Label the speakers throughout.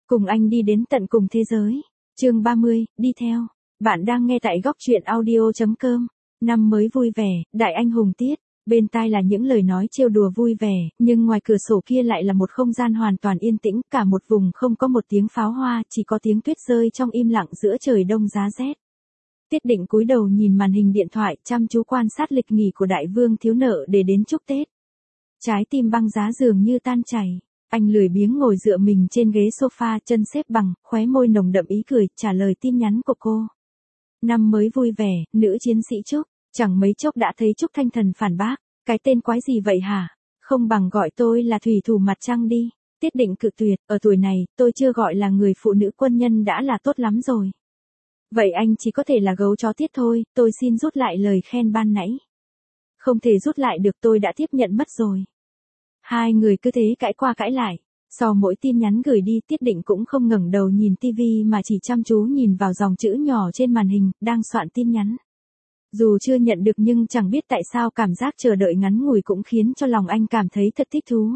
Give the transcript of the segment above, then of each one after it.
Speaker 1: Cùng anh đi đến tận cùng thế giới. Chương 30, đi theo. Bạn đang nghe tại góc truyện audio.com. Năm mới vui vẻ, đại anh hùng tiết. Bên tai là những lời nói trêu đùa vui vẻ, nhưng ngoài cửa sổ kia lại là một không gian hoàn toàn yên tĩnh, cả một vùng không có một tiếng pháo hoa, chỉ có tiếng tuyết rơi trong im lặng giữa trời đông giá rét. Tiết Định cúi đầu nhìn màn hình điện thoại, chăm chú quan sát lịch nghỉ của đại vương thiếu nợ để đến chúc Tết. Trái tim băng giá dường như tan chảy. Anh lười biếng ngồi dựa mình trên ghế sofa, chân xếp bằng, khóe môi nồng đậm ý cười, trả lời tin nhắn của cô. Năm mới vui vẻ, nữ chiến sĩ Trúc. Chẳng mấy chốc đã thấy Trúc Thanh Thần phản bác. Cái tên quái gì vậy hả? Không bằng gọi tôi là thủy thủ mặt trăng đi. Tiết Định cự tuyệt, ở tuổi này, tôi chưa gọi là người phụ nữ quân nhân đã là tốt lắm rồi. Vậy anh chỉ có thể là gấu chó Tiết thôi, tôi xin rút lại lời khen ban nãy. Không thể rút lại được, tôi đã tiếp nhận mất rồi. Hai người cứ thế cãi qua cãi lại. Sau mỗi tin nhắn gửi đi, Tiết Định cũng không ngẩng đầu nhìn tivi mà chỉ chăm chú nhìn vào dòng chữ nhỏ trên màn hình, đang soạn tin nhắn. Dù chưa nhận được nhưng chẳng biết tại sao cảm giác chờ đợi ngắn ngủi cũng khiến cho lòng anh cảm thấy thật thích thú.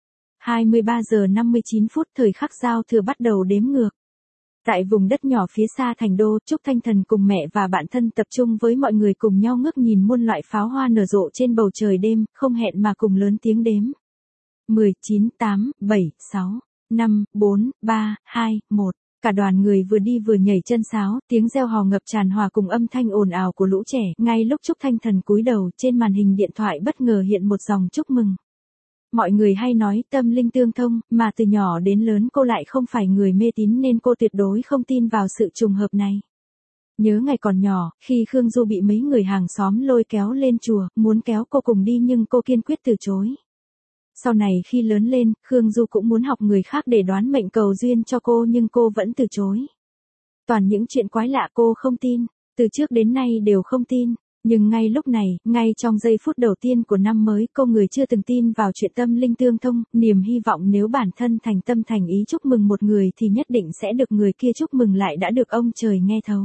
Speaker 1: 23 giờ 59 phút, thời khắc giao thừa bắt đầu đếm ngược. Tại vùng đất nhỏ phía xa thành đô, Trúc Thanh Thần cùng mẹ và bạn thân tập trung với mọi người cùng nhau ngước nhìn muôn loại pháo hoa nở rộ trên bầu trời đêm, không hẹn mà cùng lớn tiếng đếm. 10, 9, 8, 7, 6, 5, 4, 3, 2, 1. Cả đoàn người vừa đi vừa nhảy chân sáo, tiếng reo hò ngập tràn hòa cùng âm thanh ồn ào của lũ trẻ. Ngay lúc Trúc Thanh Thần cúi đầu, trên màn hình điện thoại bất ngờ hiện một dòng chúc mừng. Mọi người hay nói tâm linh tương thông, mà từ nhỏ đến lớn cô lại không phải người mê tín nên cô tuyệt đối không tin vào sự trùng hợp này. Nhớ ngày còn nhỏ, khi Khương Du bị mấy người hàng xóm lôi kéo lên chùa, muốn kéo cô cùng đi nhưng cô kiên quyết từ chối. Sau này khi lớn lên, Khương Du cũng muốn học người khác để đoán mệnh cầu duyên cho cô nhưng cô vẫn từ chối. Toàn những chuyện quái lạ cô không tin, từ trước đến nay đều không tin. Nhưng ngay lúc này, ngay trong giây phút đầu tiên của năm mới, cô người chưa từng tin vào chuyện tâm linh tương thông, niềm hy vọng nếu bản thân thành tâm thành ý chúc mừng một người thì nhất định sẽ được người kia chúc mừng lại đã được ông trời nghe thấu.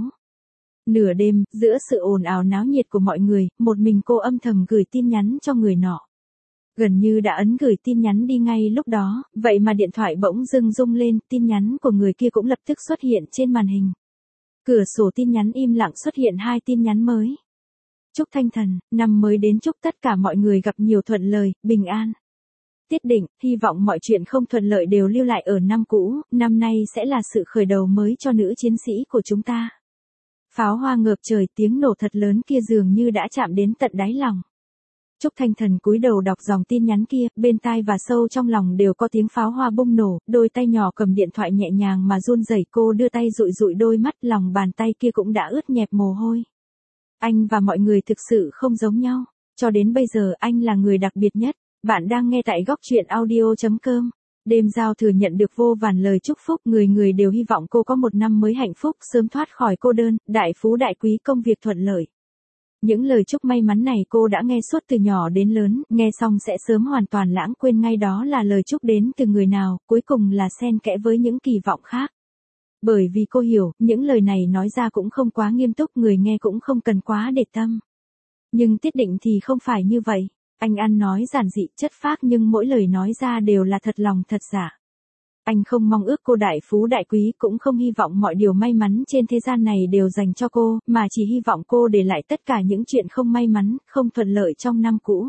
Speaker 1: Nửa đêm, giữa sự ồn ào náo nhiệt của mọi người, một mình cô âm thầm gửi tin nhắn cho người nọ. Gần như đã ấn gửi tin nhắn đi ngay lúc đó, vậy mà điện thoại bỗng dưng rung lên, tin nhắn của người kia cũng lập tức xuất hiện trên màn hình. Cửa sổ tin nhắn im lặng xuất hiện hai tin nhắn mới. Trúc Thanh Thần, năm mới đến chúc tất cả mọi người gặp nhiều thuận lợi, bình an. Tiết Định, hy vọng mọi chuyện không thuận lợi đều lưu lại ở năm cũ, năm nay sẽ là sự khởi đầu mới cho nữ chiến sĩ của chúng ta. Pháo hoa ngợp trời, tiếng nổ thật lớn kia dường như đã chạm đến tận đáy lòng. Trúc Thanh Thần cúi đầu đọc dòng tin nhắn kia, bên tai và sâu trong lòng đều có tiếng pháo hoa bung nổ, đôi tay nhỏ cầm điện thoại nhẹ nhàng mà run rẩy, cô đưa tay dụi dụi đôi mắt, lòng bàn tay kia cũng đã ướt nhẹp mồ hôi. Anh và mọi người thực sự không giống nhau, cho đến bây giờ anh là người đặc biệt nhất. Bạn đang nghe tại góc truyện audio.com. Đêm giao thừa nhận được vô vàn lời chúc phúc, người người đều hy vọng cô có một năm mới hạnh phúc, sớm thoát khỏi cô đơn, đại phú đại quý, công việc thuận lợi. Những lời chúc may mắn này cô đã nghe suốt từ nhỏ đến lớn, nghe xong sẽ sớm hoàn toàn lãng quên ngay đó là lời chúc đến từ người nào, cuối cùng là xen kẽ với những kỳ vọng khác. Bởi vì cô hiểu, những lời này nói ra cũng không quá nghiêm túc, người nghe cũng không cần quá để tâm. Nhưng Tiết Định thì không phải như vậy. Anh ăn nói giản dị, chất phác nhưng mỗi lời nói ra đều là thật lòng thật dạ. Anh không mong ước cô đại phú đại quý, cũng không hy vọng mọi điều may mắn trên thế gian này đều dành cho cô, mà chỉ hy vọng cô để lại tất cả những chuyện không may mắn, không thuận lợi trong năm cũ.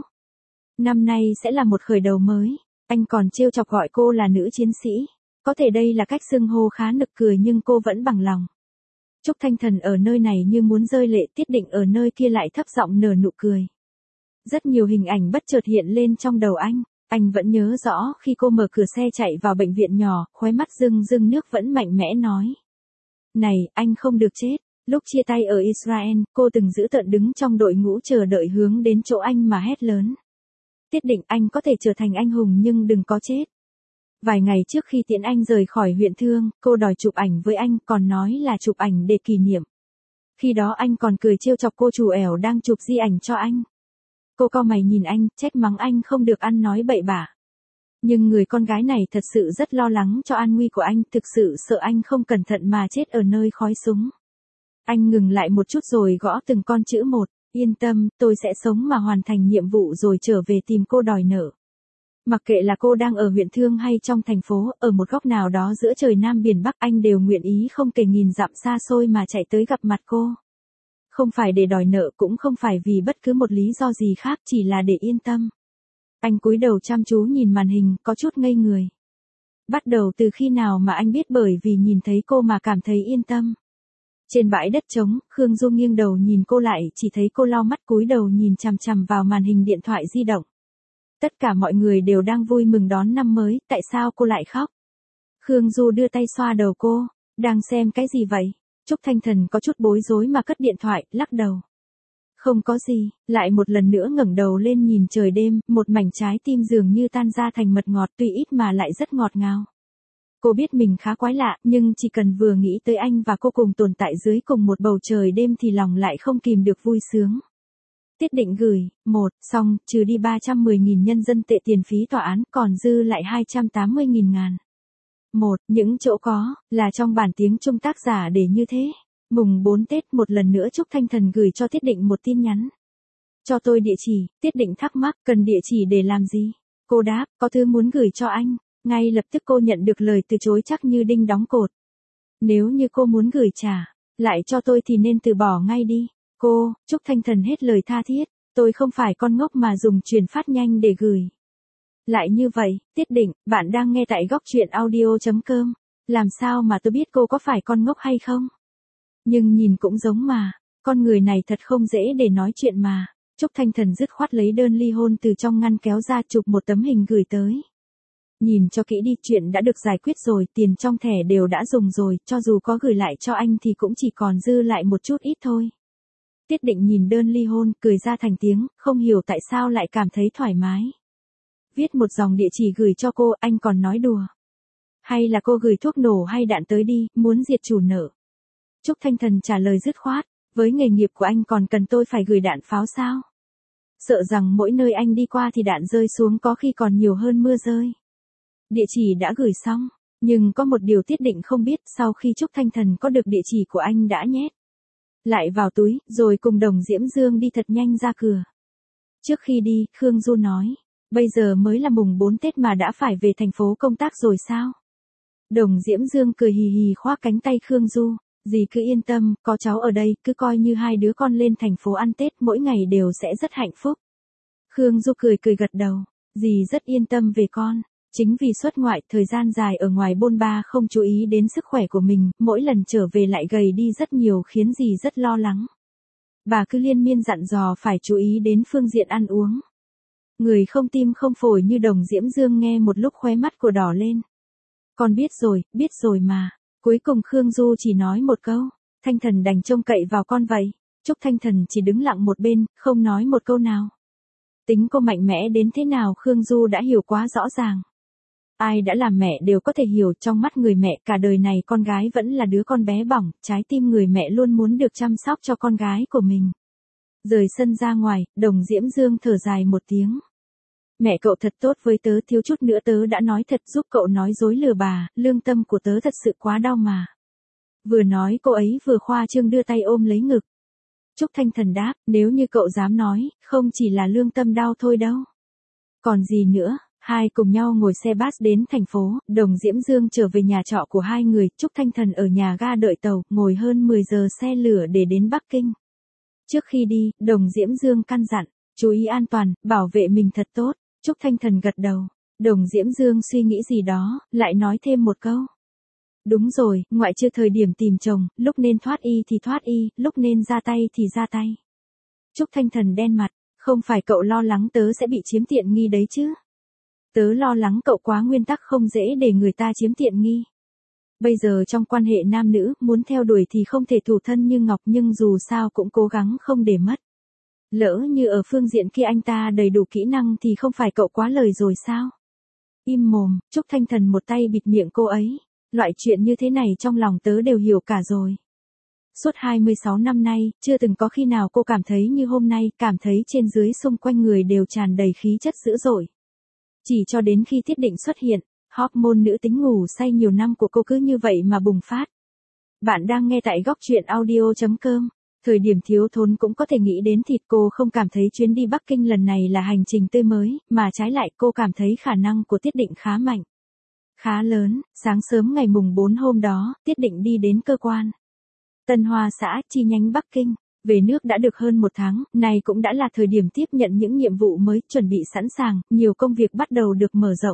Speaker 1: Năm nay sẽ là một khởi đầu mới. Anh còn trêu chọc gọi cô là nữ chiến sĩ. Có thể đây là cách xưng hô khá nực cười nhưng cô vẫn bằng lòng. Trúc Thanh Thần ở nơi này như muốn rơi lệ, Tiết Định ở nơi kia lại thấp giọng nở nụ cười. Rất nhiều hình ảnh bất chợt hiện lên trong đầu anh vẫn nhớ rõ khi cô mở cửa xe chạy vào bệnh viện nhỏ, khóe mắt rưng rưng nước vẫn mạnh mẽ nói. Này, anh không được chết. Lúc chia tay ở Israel, cô từng giữ tợn đứng trong đội ngũ chờ đợi hướng đến chỗ anh mà hét lớn. Tiết Định, anh có thể trở thành anh hùng nhưng đừng có chết. Vài ngày trước khi tiễn anh rời khỏi huyện Thương, cô đòi chụp ảnh với anh, còn nói là chụp ảnh để kỷ niệm. Khi đó anh còn cười trêu chọc cô chủ ẻo đang chụp di ảnh cho anh. Cô cau mày nhìn anh, trách mắng anh không được ăn nói bậy bạ. Nhưng người con gái này thật sự rất lo lắng cho an nguy của anh, thực sự sợ anh không cẩn thận mà chết ở nơi khói súng. Anh ngừng lại một chút rồi gõ từng con chữ một, yên tâm, tôi sẽ sống mà hoàn thành nhiệm vụ rồi trở về tìm cô đòi nợ. Mặc kệ là cô đang ở huyện Thương hay trong thành phố, ở một góc nào đó giữa trời Nam biển Bắc, anh đều nguyện ý không kể nghìn dặm xa xôi mà chạy tới gặp mặt cô. Không phải để đòi nợ, cũng không phải vì bất cứ một lý do gì khác, chỉ là để yên tâm. Anh cúi đầu chăm chú nhìn màn hình, có chút ngây người. Bắt đầu từ khi nào mà anh biết bởi vì nhìn thấy cô mà cảm thấy yên tâm? Trên bãi đất trống, Khương Du nghiêng đầu nhìn cô lại, chỉ thấy cô lau mắt cúi đầu nhìn chằm chằm vào màn hình điện thoại di động. Tất cả mọi người đều đang vui mừng đón năm mới, tại sao cô lại khóc? Khương Du đưa tay xoa đầu cô, đang xem cái gì vậy? Trúc Thanh Thần có chút bối rối mà cất điện thoại, lắc đầu. Không có gì, lại một lần nữa ngẩng đầu lên nhìn trời đêm, một mảnh trái tim dường như tan ra thành mật ngọt, tuy ít mà lại rất ngọt ngào. Cô biết mình khá quái lạ, nhưng chỉ cần vừa nghĩ tới anh và cô cùng tồn tại dưới cùng một bầu trời đêm thì lòng lại không kìm được vui sướng. Tiết Định gửi, 1, xong, trừ đi 310.000 nhân dân tệ tiền phí tòa án, còn dư lại 280.000 ngàn. 1, những chỗ có, là trong bản tiếng Trung tác giả để như thế. Mùng 4 Tết một lần nữa Trúc Thanh Thần gửi cho Tiết Định một tin nhắn. Cho tôi địa chỉ, Tiết Định thắc mắc, cần địa chỉ để làm gì? Cô đáp, có thứ muốn gửi cho anh. Ngay lập tức cô nhận được lời từ chối chắc như đinh đóng cột. Nếu như cô muốn gửi trả lại cho tôi thì nên từ bỏ ngay đi. Cô, Trúc Thanh Thần hết lời tha thiết, tôi không phải con ngốc mà dùng truyền phát nhanh để gửi. Lại như vậy, Tiết Định, bạn đang nghe tại góc truyện audio.com. Làm sao mà tôi biết cô có phải con ngốc hay không? Nhưng nhìn cũng giống mà, con người này thật không dễ để nói chuyện mà. Trúc Thanh Thần dứt khoát lấy đơn ly hôn từ trong ngăn kéo ra, chụp một tấm hình gửi tới. Nhìn cho kỹ đi, chuyện đã được giải quyết rồi, tiền trong thẻ đều đã dùng rồi, cho dù có gửi lại cho anh thì cũng chỉ còn dư lại một chút ít thôi. Tiết Định nhìn đơn ly hôn, cười ra thành tiếng, không hiểu tại sao lại cảm thấy thoải mái. Viết một dòng địa chỉ gửi cho cô, anh còn nói đùa. Hay là cô gửi thuốc nổ hay đạn tới đi, muốn diệt chủ nợ. Trúc Thanh Thần trả lời dứt khoát, với nghề nghiệp của anh còn cần tôi phải gửi đạn pháo sao? Sợ rằng mỗi nơi anh đi qua thì đạn rơi xuống có khi còn nhiều hơn mưa rơi. Địa chỉ đã gửi xong, nhưng có một điều Tiết Định không biết, sau khi Trúc Thanh Thần có được địa chỉ của anh đã nhét lại vào túi, rồi cùng Đồng Diễm Dương đi thật nhanh ra cửa. Trước khi đi, Khương Du nói, bây giờ mới là mùng 4 Tết mà đã phải về thành phố công tác rồi sao? Đồng Diễm Dương cười hì hì khoác cánh tay Khương Du, dì cứ yên tâm, có cháu ở đây, cứ coi như hai đứa con lên thành phố ăn Tết mỗi ngày đều sẽ rất hạnh phúc. Khương Du cười cười gật đầu, dì rất yên tâm về con. Chính vì xuất ngoại, thời gian dài ở ngoài bôn ba không chú ý đến sức khỏe của mình, mỗi lần trở về lại gầy đi rất nhiều khiến dì rất lo lắng. Bà cứ liên miên dặn dò phải chú ý đến phương diện ăn uống. Người không tim không phổi như Đồng Diễm Dương nghe một lúc khóe mắt của đỏ lên. Con biết rồi mà. Cuối cùng Khương Du chỉ nói một câu, Thanh Thần đành trông cậy vào con vậy. Trúc Thanh Thần chỉ đứng lặng một bên, không nói một câu nào. Tính cô mạnh mẽ đến thế nào Khương Du đã hiểu quá rõ ràng. Ai đã làm mẹ đều có thể hiểu, trong mắt người mẹ cả đời này con gái vẫn là đứa con bé bỏng, trái tim người mẹ luôn muốn được chăm sóc cho con gái của mình. Rời sân ra ngoài, Đồng Diễm Dương thở dài một tiếng. Mẹ cậu thật tốt với tớ, thiếu chút nữa tớ đã nói thật giúp cậu nói dối lừa bà, lương tâm của tớ thật sự quá đau mà. Vừa nói cô ấy vừa khoa trương đưa tay ôm lấy ngực. Trúc Thanh Thần đáp, nếu như cậu dám nói, không chỉ là lương tâm đau thôi đâu. Còn gì nữa? Hai cùng nhau ngồi xe bus đến thành phố, Đồng Diễm Dương trở về nhà trọ của hai người, Trúc Thanh Thần ở nhà ga đợi tàu, ngồi hơn 10 giờ xe lửa để đến Bắc Kinh. Trước khi đi, Đồng Diễm Dương căn dặn, chú ý an toàn, bảo vệ mình thật tốt. Trúc Thanh Thần gật đầu. Đồng Diễm Dương suy nghĩ gì đó, lại nói thêm một câu. Đúng rồi, ngoại trừ thời điểm tìm chồng, lúc nên thoát y thì thoát y, lúc nên ra tay thì ra tay. Trúc Thanh Thần đen mặt, không phải cậu lo lắng tớ sẽ bị chiếm tiện nghi đấy chứ? Tớ lo lắng cậu quá nguyên tắc, không dễ để người ta chiếm tiện nghi. Bây giờ trong quan hệ nam nữ, muốn theo đuổi thì không thể thủ thân như ngọc, nhưng dù sao cũng cố gắng không để mất. Lỡ như ở phương diện kia anh ta đầy đủ kỹ năng thì không phải cậu quá lời rồi sao? Im mồm, Trúc Thanh Thần một tay bịt miệng cô ấy. Loại chuyện như thế này trong lòng tớ đều hiểu cả rồi. Suốt 26 năm nay, chưa từng có khi nào cô cảm thấy như hôm nay, cảm thấy trên dưới xung quanh người đều tràn đầy khí chất dữ dội. Chỉ cho đến khi Tiết Định xuất hiện, hormone nữ tính ngủ say nhiều năm của cô cứ như vậy mà bùng phát. Bạn đang nghe tại góc truyện audio.com. Thời điểm thiếu thốn cũng có thể nghĩ đến thịt, cô không cảm thấy chuyến đi Bắc Kinh lần này là hành trình tươi mới, mà trái lại cô cảm thấy khả năng của Tiết Định khá mạnh. Khá lớn, sáng sớm ngày mùng 4 hôm đó, Tiết Định đi đến cơ quan Tân Hoa xã, chi nhánh Bắc Kinh. Về nước đã được hơn một tháng, này cũng đã là thời điểm tiếp nhận những nhiệm vụ mới, chuẩn bị sẵn sàng, nhiều công việc bắt đầu được mở rộng.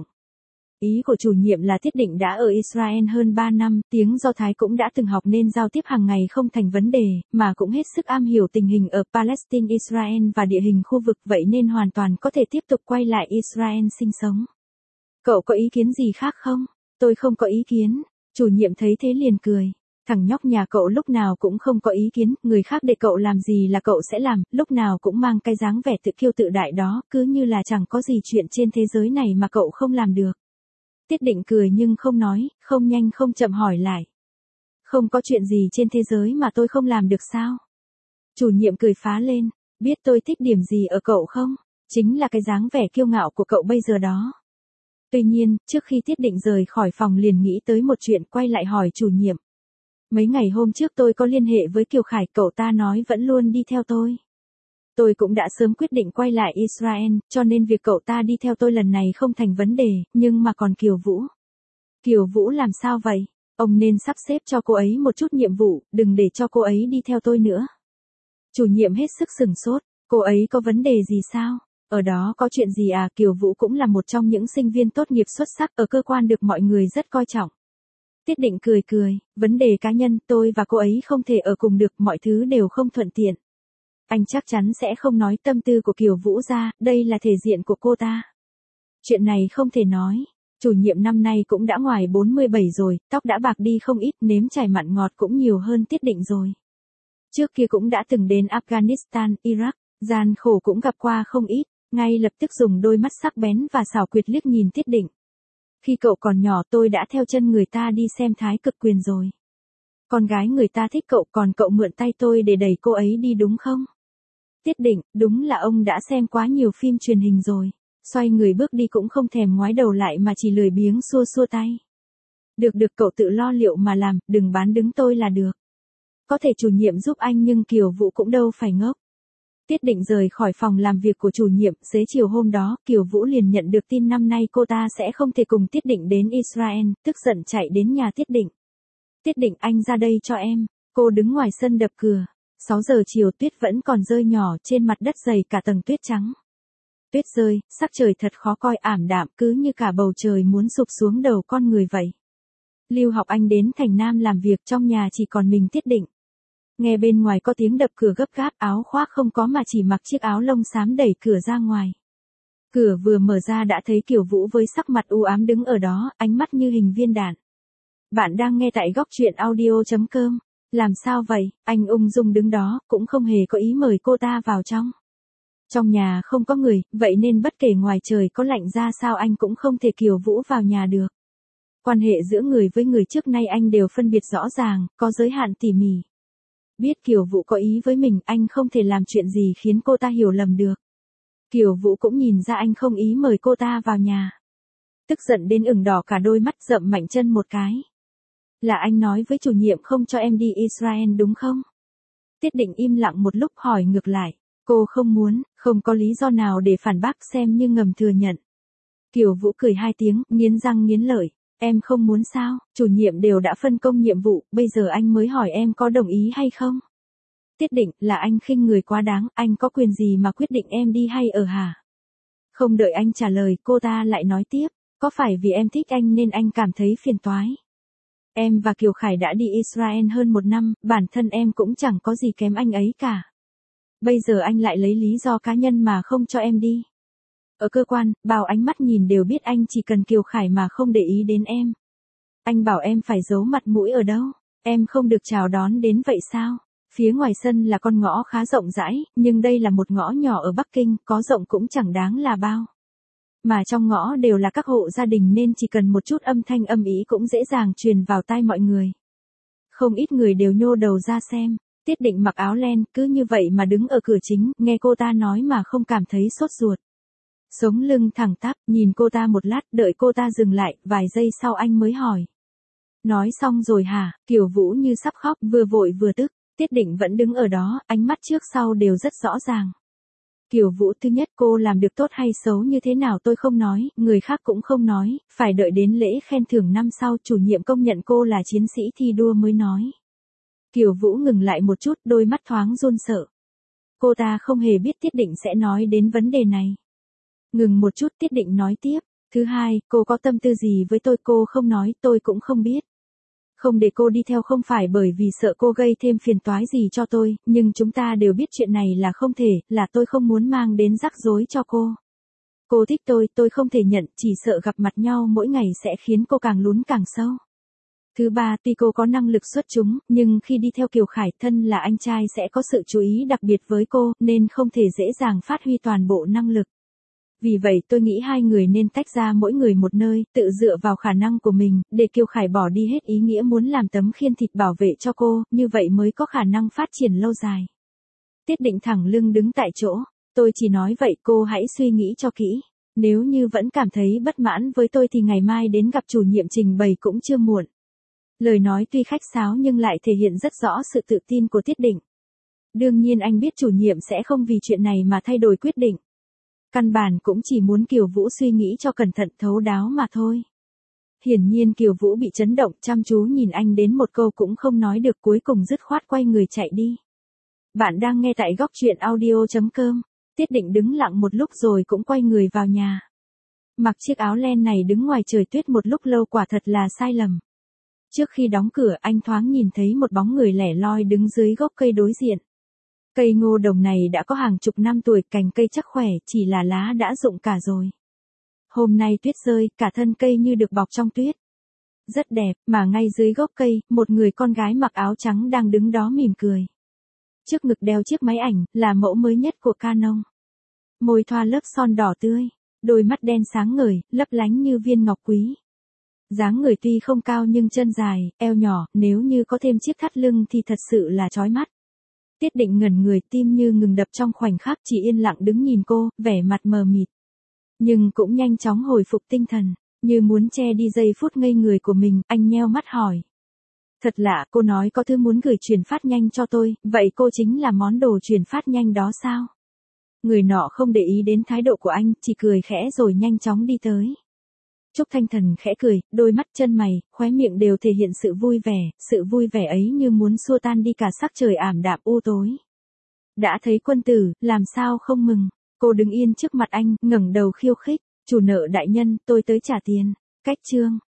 Speaker 1: Ý của chủ nhiệm là Tiết Định đã ở Israel hơn 3 năm, tiếng Do Thái cũng đã từng học nên giao tiếp hàng ngày không thành vấn đề, mà cũng hết sức am hiểu tình hình ở Palestine, Israel và địa hình khu vực, vậy nên hoàn toàn có thể tiếp tục quay lại Israel sinh sống. Cậu có ý kiến gì khác không? Tôi không có ý kiến. Chủ nhiệm thấy thế liền cười. Thằng nhóc nhà cậu lúc nào cũng không có ý kiến, người khác để cậu làm gì là cậu sẽ làm, lúc nào cũng mang cái dáng vẻ tự kiêu tự đại đó, cứ như là chẳng có gì chuyện trên thế giới này mà cậu không làm được. Tiết Định cười nhưng không nói, không nhanh không chậm hỏi lại. Không có chuyện gì trên thế giới mà tôi không làm được sao? Chủ nhiệm cười phá lên, biết tôi thích điểm gì ở cậu không? Chính là cái dáng vẻ kiêu ngạo của cậu bây giờ đó. Tuy nhiên, trước khi Tiết Định rời khỏi phòng liền nghĩ tới một chuyện, quay lại hỏi chủ nhiệm. Mấy ngày hôm trước tôi có liên hệ với Kiều Khải, cậu ta nói vẫn luôn đi theo tôi. Tôi cũng đã sớm quyết định quay lại Israel, cho nên việc cậu ta đi theo tôi lần này không thành vấn đề, nhưng mà còn Kiều Vũ. Kiều Vũ làm sao vậy? Ông nên sắp xếp cho cô ấy một chút nhiệm vụ, đừng để cho cô ấy đi theo tôi nữa. Chủ nhiệm hết sức sửng sốt, cô ấy có vấn đề gì sao? Ở đó có chuyện gì à? Kiều Vũ cũng là một trong những sinh viên tốt nghiệp xuất sắc ở cơ quan được mọi người rất coi trọng. Tiết Định cười cười, vấn đề cá nhân, tôi và cô ấy không thể ở cùng được, mọi thứ đều không thuận tiện. Anh chắc chắn sẽ không nói tâm tư của Kiều Vũ ra, đây là thể diện của cô ta. Chuyện này không thể nói. Chủ nhiệm năm nay cũng đã ngoài 47 rồi, tóc đã bạc đi không ít, nếm trải mặn ngọt cũng nhiều hơn Tiết Định rồi. Trước kia cũng đã từng đến Afghanistan, Iraq, gian khổ cũng gặp qua không ít, ngay lập tức dùng đôi mắt sắc bén và xảo quyệt liếc nhìn Tiết Định. Khi cậu còn nhỏ tôi đã theo chân người ta đi xem Thái Cực Quyền rồi. Con gái người ta thích cậu, còn cậu mượn tay tôi để đẩy cô ấy đi đúng không? Tiết Định, đúng là ông đã xem quá nhiều phim truyền hình rồi. Xoay người bước đi cũng không thèm ngoái đầu lại mà chỉ lười biếng xua xua tay. Được cậu tự lo liệu mà làm, đừng bán đứng tôi là được. Có thể chủ nhiệm giúp anh nhưng Kiều Vũ cũng đâu phải ngốc. Tiết Định rời khỏi phòng làm việc của chủ nhiệm, xế chiều hôm đó, Kiều Vũ liền nhận được tin năm nay cô ta sẽ không thể cùng Tiết Định đến Israel, tức giận chạy đến nhà Tiết Định. Tiết Định, anh ra đây cho em. Cô đứng ngoài sân đập cửa. 6 giờ chiều tuyết vẫn còn rơi nhỏ trên mặt đất dày cả tầng tuyết trắng. Tuyết rơi, sắc trời thật khó coi, ảm đạm, cứ như cả bầu trời muốn sụp xuống đầu con người vậy. Lưu Học Anh đến thành Nam làm việc, trong nhà chỉ còn mình Tiết Định. Nghe bên ngoài có tiếng đập cửa gấp gáp, áo khoác không có mà chỉ mặc chiếc áo lông xám đẩy cửa ra ngoài. Cửa vừa mở ra đã thấy Kiều Vũ với sắc mặt u ám đứng ở đó, ánh mắt như hình viên đạn. Bạn đang nghe tại góc truyện audio.com. Làm sao vậy? Anh ung dung đứng đó, cũng không hề có ý mời cô ta vào trong. Trong nhà không có người, vậy nên bất kể ngoài trời có lạnh ra sao anh cũng không thể Kiều Vũ vào nhà được. Quan hệ giữa người với người trước nay anh đều phân biệt rõ ràng, có giới hạn tỉ mỉ. Biết Kiều Vũ có ý với mình, anh không thể làm chuyện gì khiến cô ta hiểu lầm được. Kiều Vũ cũng nhìn ra anh không ý mời cô ta vào nhà. Tức giận đến ửng đỏ cả đôi mắt, dậm mạnh chân một cái. Là anh nói với chủ nhiệm không cho em đi Israel đúng không? Tiết Định im lặng một lúc hỏi ngược lại. Cô không muốn, không có lý do nào để phản bác, xem như ngầm thừa nhận. Kiều Vũ cười hai tiếng, nghiến răng nghiến lợi. Em không muốn sao, chủ nhiệm đều đã phân công nhiệm vụ, bây giờ anh mới hỏi em có đồng ý hay không? Tiết Định, là anh khinh người quá đáng, anh có quyền gì mà quyết định em đi hay ở hả? Không đợi anh trả lời, cô ta lại nói tiếp, có phải vì em thích anh nên anh cảm thấy phiền toái? Em và Kiều Khải đã đi Israel hơn 1 năm, bản thân em cũng chẳng có gì kém anh ấy cả. Bây giờ anh lại lấy lý do cá nhân mà không cho em đi. Ở cơ quan, bao ánh mắt nhìn đều biết anh chỉ cần Kiều Khải mà không để ý đến em. Anh bảo em phải giấu mặt mũi ở đâu? Em không được chào đón đến vậy sao? Phía ngoài sân là con ngõ khá rộng rãi, nhưng đây là một ngõ nhỏ ở Bắc Kinh, có rộng cũng chẳng đáng là bao. Mà trong ngõ đều là các hộ gia đình nên chỉ cần một chút âm thanh âm ý cũng dễ dàng truyền vào tai mọi người. Không ít người đều nhô đầu ra xem. Tiết Định mặc áo len, cứ như vậy mà đứng ở cửa chính, nghe cô ta nói mà không cảm thấy sốt ruột. Sống lưng thẳng tắp, nhìn cô ta một lát, đợi cô ta dừng lại, vài giây sau anh mới hỏi. Nói xong rồi hả? Kiều Vũ như sắp khóc, vừa vội vừa tức. Tiết Định vẫn đứng ở đó, ánh mắt trước sau đều rất rõ ràng. Kiều Vũ, thứ nhất cô làm được tốt hay xấu như thế nào tôi không nói, người khác cũng không nói, phải đợi đến lễ khen thưởng năm sau chủ nhiệm công nhận cô là chiến sĩ thi đua mới nói. Kiều Vũ ngừng lại một chút, đôi mắt thoáng run sợ. Cô ta không hề biết Tiết Định sẽ nói đến vấn đề này. Ngừng một chút, Tiết Định nói tiếp, thứ hai, cô có tâm tư gì với tôi cô không nói, tôi cũng không biết. Không để cô đi theo không phải bởi vì sợ cô gây thêm phiền toái gì cho tôi, nhưng chúng ta đều biết chuyện này là không thể, là tôi không muốn mang đến rắc rối cho cô. Cô thích tôi không thể nhận, chỉ sợ gặp mặt nhau mỗi ngày sẽ khiến cô càng lún càng sâu. Thứ ba, tuy cô có năng lực xuất chúng, nhưng khi đi theo Kiều Khải thân là anh trai sẽ có sự chú ý đặc biệt với cô, nên không thể dễ dàng phát huy toàn bộ năng lực. Vì vậy tôi nghĩ hai người nên tách ra mỗi người một nơi, tự dựa vào khả năng của mình, để Kiều Khải bỏ đi hết ý nghĩa muốn làm tấm khiên thịt bảo vệ cho cô, như vậy mới có khả năng phát triển lâu dài. Tiết Định thẳng lưng đứng tại chỗ, tôi chỉ nói vậy cô hãy suy nghĩ cho kỹ. Nếu như vẫn cảm thấy bất mãn với tôi thì ngày mai đến gặp chủ nhiệm trình bày cũng chưa muộn. Lời nói tuy khách sáo nhưng lại thể hiện rất rõ sự tự tin của Tiết Định. Đương nhiên anh biết chủ nhiệm sẽ không vì chuyện này mà thay đổi quyết định. Căn bản cũng chỉ muốn Kiều Vũ suy nghĩ cho cẩn thận thấu đáo mà thôi. Hiển nhiên Kiều Vũ bị chấn động, chăm chú nhìn anh đến một câu cũng không nói được, cuối cùng dứt khoát quay người chạy đi. Bạn đang nghe tại góc truyện audio.com. Tiết Định đứng lặng một lúc rồi cũng quay người vào nhà. Mặc chiếc áo len này đứng ngoài trời tuyết một lúc lâu quả thật là sai lầm. Trước khi đóng cửa anh thoáng nhìn thấy một bóng người lẻ loi đứng dưới gốc cây đối diện. Cây ngô đồng này đã có hàng chục năm tuổi, cành cây chắc khỏe, chỉ là lá đã rụng cả rồi. Hôm nay tuyết rơi, cả thân cây như được bọc trong tuyết. Rất đẹp, mà ngay dưới gốc cây, một người con gái mặc áo trắng đang đứng đó mỉm cười. Trước ngực đeo chiếc máy ảnh, là mẫu mới nhất của Canon. Môi thoa lớp son đỏ tươi, đôi mắt đen sáng ngời, lấp lánh như viên ngọc quý. Dáng người tuy không cao nhưng chân dài, eo nhỏ, nếu như có thêm chiếc thắt lưng thì thật sự là chói mắt. Tiết Định ngẩn người, tim như ngừng đập trong khoảnh khắc, chỉ yên lặng đứng nhìn cô, vẻ mặt mờ mịt. Nhưng cũng nhanh chóng hồi phục tinh thần, như muốn che đi giây phút ngây người của mình, anh nheo mắt hỏi. Thật lạ, cô nói có thứ muốn gửi chuyển phát nhanh cho tôi, vậy cô chính là món đồ chuyển phát nhanh đó sao? Người nọ không để ý đến thái độ của anh, chỉ cười khẽ rồi nhanh chóng đi tới. Trúc Thanh Thần khẽ cười, đôi mắt chân mày, khóe miệng đều thể hiện sự vui vẻ ấy như muốn xua tan đi cả sắc trời ảm đạm u tối. Đã thấy quân tử, làm sao không mừng? Cô đứng yên trước mặt anh, ngẩng đầu khiêu khích, chủ nợ đại nhân, tôi tới trả tiền. Cách chương